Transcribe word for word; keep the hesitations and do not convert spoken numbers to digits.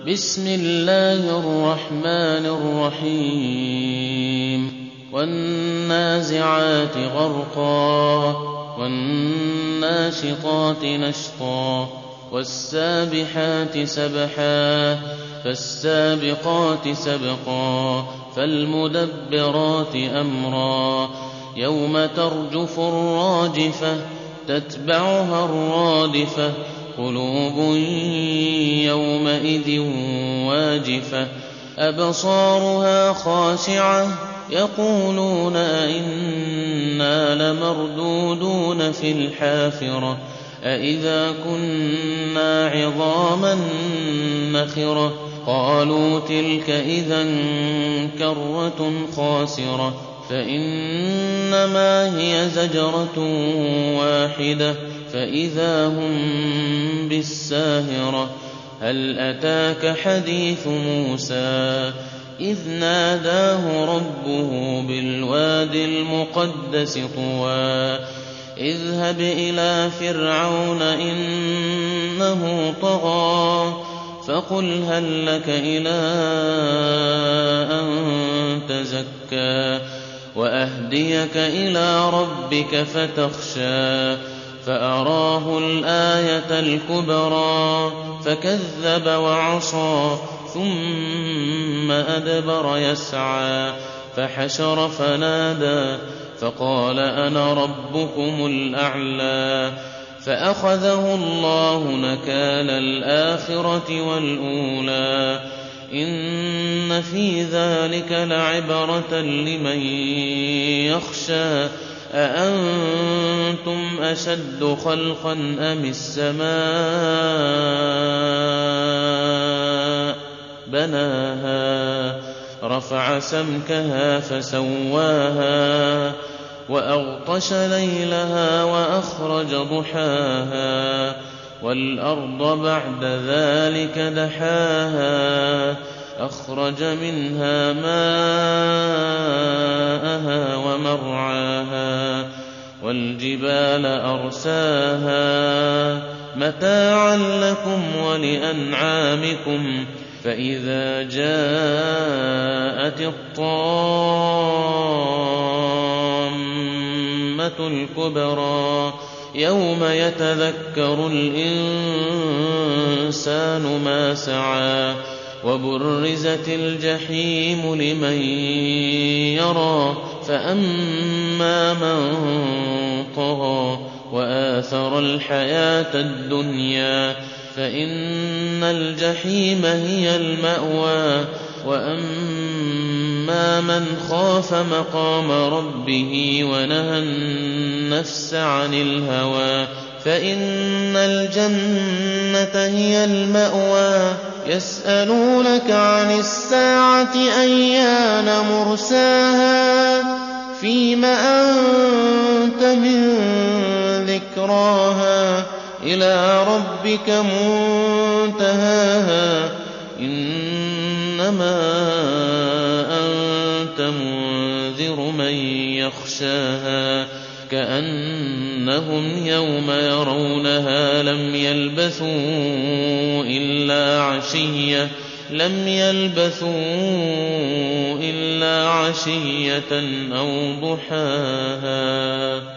بسم الله الرحمن الرحيم والنازعات غرقا والناشطات نشطا والسابحات سبحا فالسابقات سبقا فالمدبرات أمرا يوم ترجف الراجفة تتبعها الرادفة قلوب يومئذ واجفة أبصارها خاشعة يقولون أئنا لمردودون في الحافرة أئذا كنا عظاما نخرة قالوا تلك إذا كرة خاسرة فإنما هي زجرة واحدة فإذا هم بالساهرة هل أتاك حديث موسى إذ ناداه ربه بالواد المقدس طوى اذهب إلى فرعون إنه طغى فقل هل لك إلى أن تزكى وأهديك إلى ربك فتخشى فأراه الآية الكبرى فكذب وعصى ثم أدبر يسعى فحشر فنادى فقال أنا ربكم الأعلى فأخذه الله نكال الآخرة والأولى إن في ذلك لعبرة لمن يخشى أأنتم أشد خلقا أم السماء بناها رفع سمكها فسواها وأغطش ليلها وأخرج ضحاها والأرض بعد ذلك دحاها أخرج منها ماءها ومرعاها والجبال أرساها متاعا لكم ولأنعامكم فإذا جاءت الطامة الكبرى يوم يتذكر الإنسان ما سعى وبرزت الجحيم لمن يرى فأما من طغى وآثر الحياة الدنيا فإن الجحيم هي المأوى وأما من خاف مقام ربه ونهى النفس عن الهوى فإن الجنة هي المأوى يسألونك عن الساعة أيان مرساها فيم أنت من ذكراها إلى ربك منتهاها إنما أنت منذر من يخشاها كأنهم يوم يرونها لم يلبثوا إلا عشية لم يلبثوا إلا عشية أو ضحاها.